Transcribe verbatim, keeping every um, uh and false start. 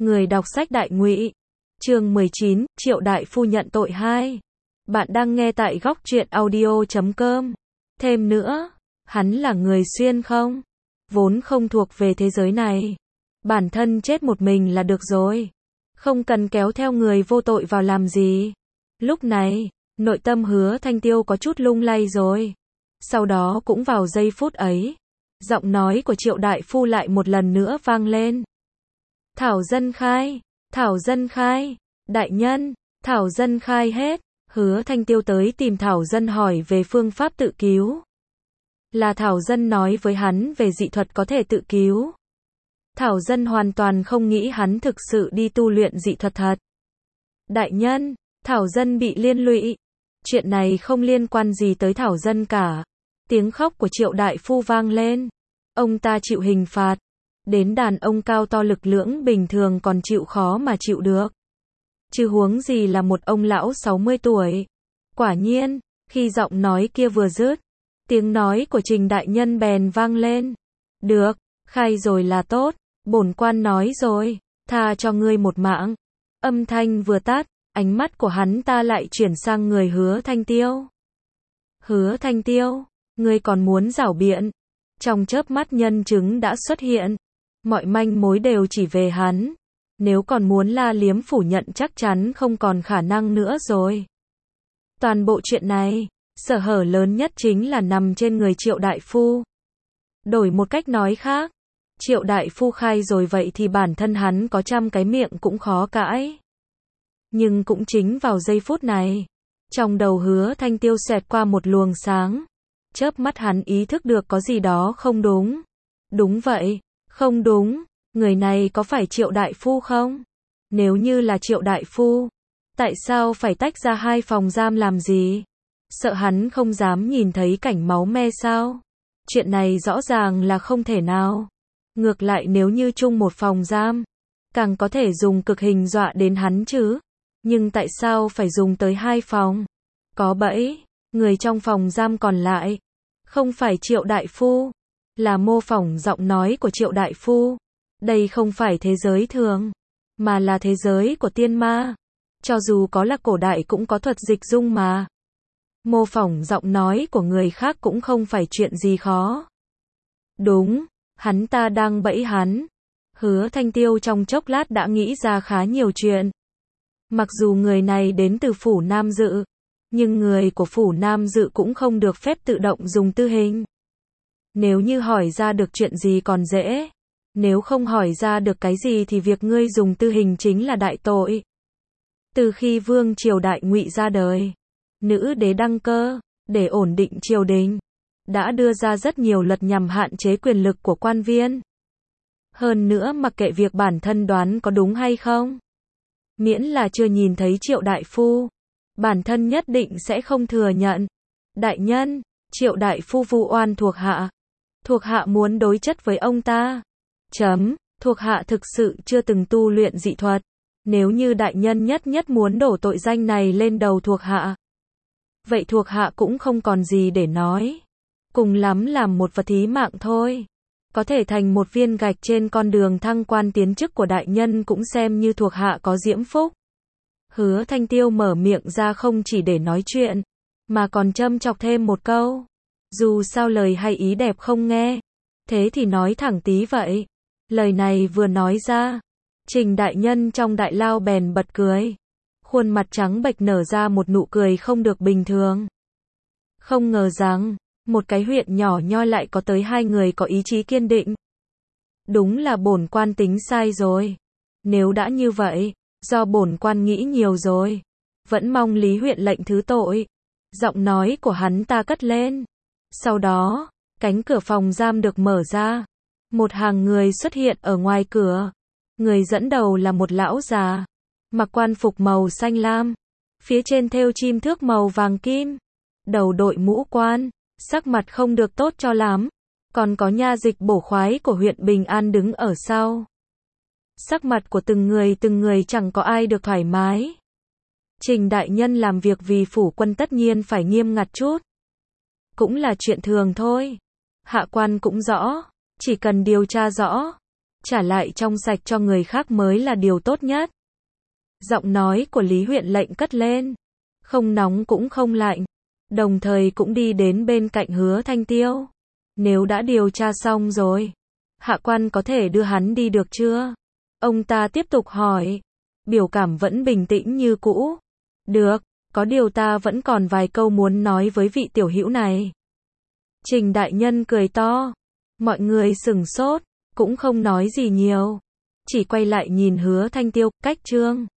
Người đọc sách Đại Ngụy. Chương mười chín, Triệu Đại Phu nhận tội hai. Bạn đang nghe tại góc truyện audio chấm com. Thêm nữa, hắn là người xuyên không? Vốn không thuộc về thế giới này. Bản thân chết một mình là được rồi. Không cần kéo theo người vô tội vào làm gì. Lúc này, nội tâm Hứa Thanh Tiêu có chút lung lay rồi. Sau đó cũng vào giây phút ấy, giọng nói của Triệu Đại Phu lại một lần nữa vang lên. Thảo dân khai, Thảo dân khai, đại nhân, Thảo dân khai hết. Hứa Thanh Tiêu tới tìm Thảo dân hỏi về phương pháp tự cứu. Là Thảo dân nói với hắn về dị thuật có thể tự cứu. Thảo dân hoàn toàn không nghĩ hắn thực sự đi tu luyện dị thuật thật. Đại nhân, Thảo dân bị liên lụy. Chuyện này không liên quan gì tới Thảo dân cả. Tiếng khóc của Triệu Đại Phu vang lên. Ông ta chịu hình phạt. Đến đàn ông cao to lực lưỡng bình thường còn chịu khó mà chịu được. Chứ huống gì là một ông lão sáu mươi tuổi. Quả nhiên, khi giọng nói kia vừa dứt, tiếng nói của Trình đại nhân bèn vang lên. Được, khai rồi là tốt, bổn quan nói rồi, tha cho ngươi một mạng. Âm thanh vừa tắt, ánh mắt của hắn ta lại chuyển sang người Hứa Thanh Tiêu. Hứa Thanh Tiêu, ngươi còn muốn giảo biện? Trong chớp mắt nhân chứng đã xuất hiện. Mọi manh mối đều chỉ về hắn. Nếu còn muốn la liếm phủ nhận chắc chắn không còn khả năng nữa rồi. Toàn bộ chuyện này, sở hở lớn nhất chính là nằm trên người Triệu Đại Phu. Đổi một cách nói khác, Triệu Đại Phu khai rồi vậy thì bản thân hắn có trăm cái miệng cũng khó cãi. Nhưng cũng chính vào giây phút này, trong đầu Hứa Thanh Tiêu xẹt qua một luồng sáng. Chớp mắt hắn ý thức được có gì đó không đúng. Đúng vậy, không đúng, người này có phải Triệu Đại Phu không? Nếu như là Triệu Đại Phu, tại sao phải tách ra hai phòng giam làm gì? Sợ hắn không dám nhìn thấy cảnh máu me sao? Chuyện này rõ ràng là không thể nào. Ngược lại nếu như chung một phòng giam, càng có thể dùng cực hình dọa đến hắn chứ. Nhưng tại sao phải dùng tới hai phòng? Có bẫy, người trong phòng giam còn lại không phải Triệu Đại Phu, là mô phỏng giọng nói của Triệu Đại Phu. Đây không phải thế giới thường, mà là thế giới của tiên ma. Cho dù có là cổ đại cũng có thuật dịch dung mà. Mô phỏng giọng nói của người khác cũng không phải chuyện gì khó. Đúng, hắn ta đang bẫy hắn. Hứa Thanh Tiêu trong chốc lát đã nghĩ ra khá nhiều chuyện. Mặc dù người này đến từ phủ Nam Dự, nhưng người của phủ Nam Dự cũng không được phép tự động dùng tư hình. Nếu như hỏi ra được chuyện gì còn dễ. Nếu không hỏi ra được cái gì thì việc ngươi dùng tư hình chính là đại tội. Từ khi Vương Triều Đại Ngụy ra đời, nữ đế đăng cơ, để ổn định triều đình, đã đưa ra rất nhiều luật nhằm hạn chế quyền lực của quan viên. Hơn nữa mặc kệ việc bản thân đoán có đúng hay không, miễn là chưa nhìn thấy Triệu Đại Phu, bản thân nhất định sẽ không thừa nhận. Đại nhân, Triệu Đại Phu vu oan thuộc hạ. Thuộc hạ muốn đối chất với ông ta. Chấm, thuộc hạ thực sự chưa từng tu luyện dị thuật. Nếu như đại nhân nhất nhất muốn đổ tội danh này lên đầu thuộc hạ, vậy thuộc hạ cũng không còn gì để nói. Cùng lắm làm một vật thí mạng thôi. Có thể thành một viên gạch trên con đường thăng quan tiến chức của đại nhân cũng xem như thuộc hạ có diễm phúc. Hứa Thanh Tiêu mở miệng ra không chỉ để nói chuyện, mà còn châm chọc thêm một câu. Dù sao lời hay ý đẹp không nghe, thế thì nói thẳng tí vậy. Lời này vừa nói ra, Trình đại nhân trong đại lao bèn bật cười. Khuôn mặt trắng bệch nở ra một nụ cười không được bình thường. Không ngờ rằng, một cái huyện nhỏ nhoi lại có tới hai người có ý chí kiên định. Đúng là bổn quan tính sai rồi. Nếu đã như vậy, do bổn quan nghĩ nhiều rồi. Vẫn mong Lý huyện lệnh thứ tội. Giọng nói của hắn ta cất lên. Sau đó, cánh cửa phòng giam được mở ra. Một hàng người xuất hiện ở ngoài cửa. Người dẫn đầu là một lão già, mặc quan phục màu xanh lam, phía trên thêu chim thước màu vàng kim, đầu đội mũ quan, sắc mặt không được tốt cho lắm. Còn có nha dịch bổ khoái của huyện Bình An đứng ở sau. Sắc mặt của từng người từng người chẳng có ai được thoải mái. Trình đại nhân làm việc vì phủ quân tất nhiên phải nghiêm ngặt chút. Cũng là chuyện thường thôi. Hạ quan cũng rõ, chỉ cần điều tra rõ, trả lại trong sạch cho người khác mới là điều tốt nhất. Giọng nói của Lý huyện lệnh cất lên, không nóng cũng không lạnh, đồng thời cũng đi đến bên cạnh Hứa Thanh Tiêu. Nếu đã điều tra xong rồi, hạ quan có thể đưa hắn đi được chưa? Ông ta tiếp tục hỏi, biểu cảm vẫn bình tĩnh như cũ. Được, có điều ta vẫn còn vài câu muốn nói với vị tiểu hữu này. Trình đại nhân cười to, mọi người sửng sốt, cũng không nói gì nhiều, chỉ quay lại nhìn Hứa Thanh Tiêu, cách trương.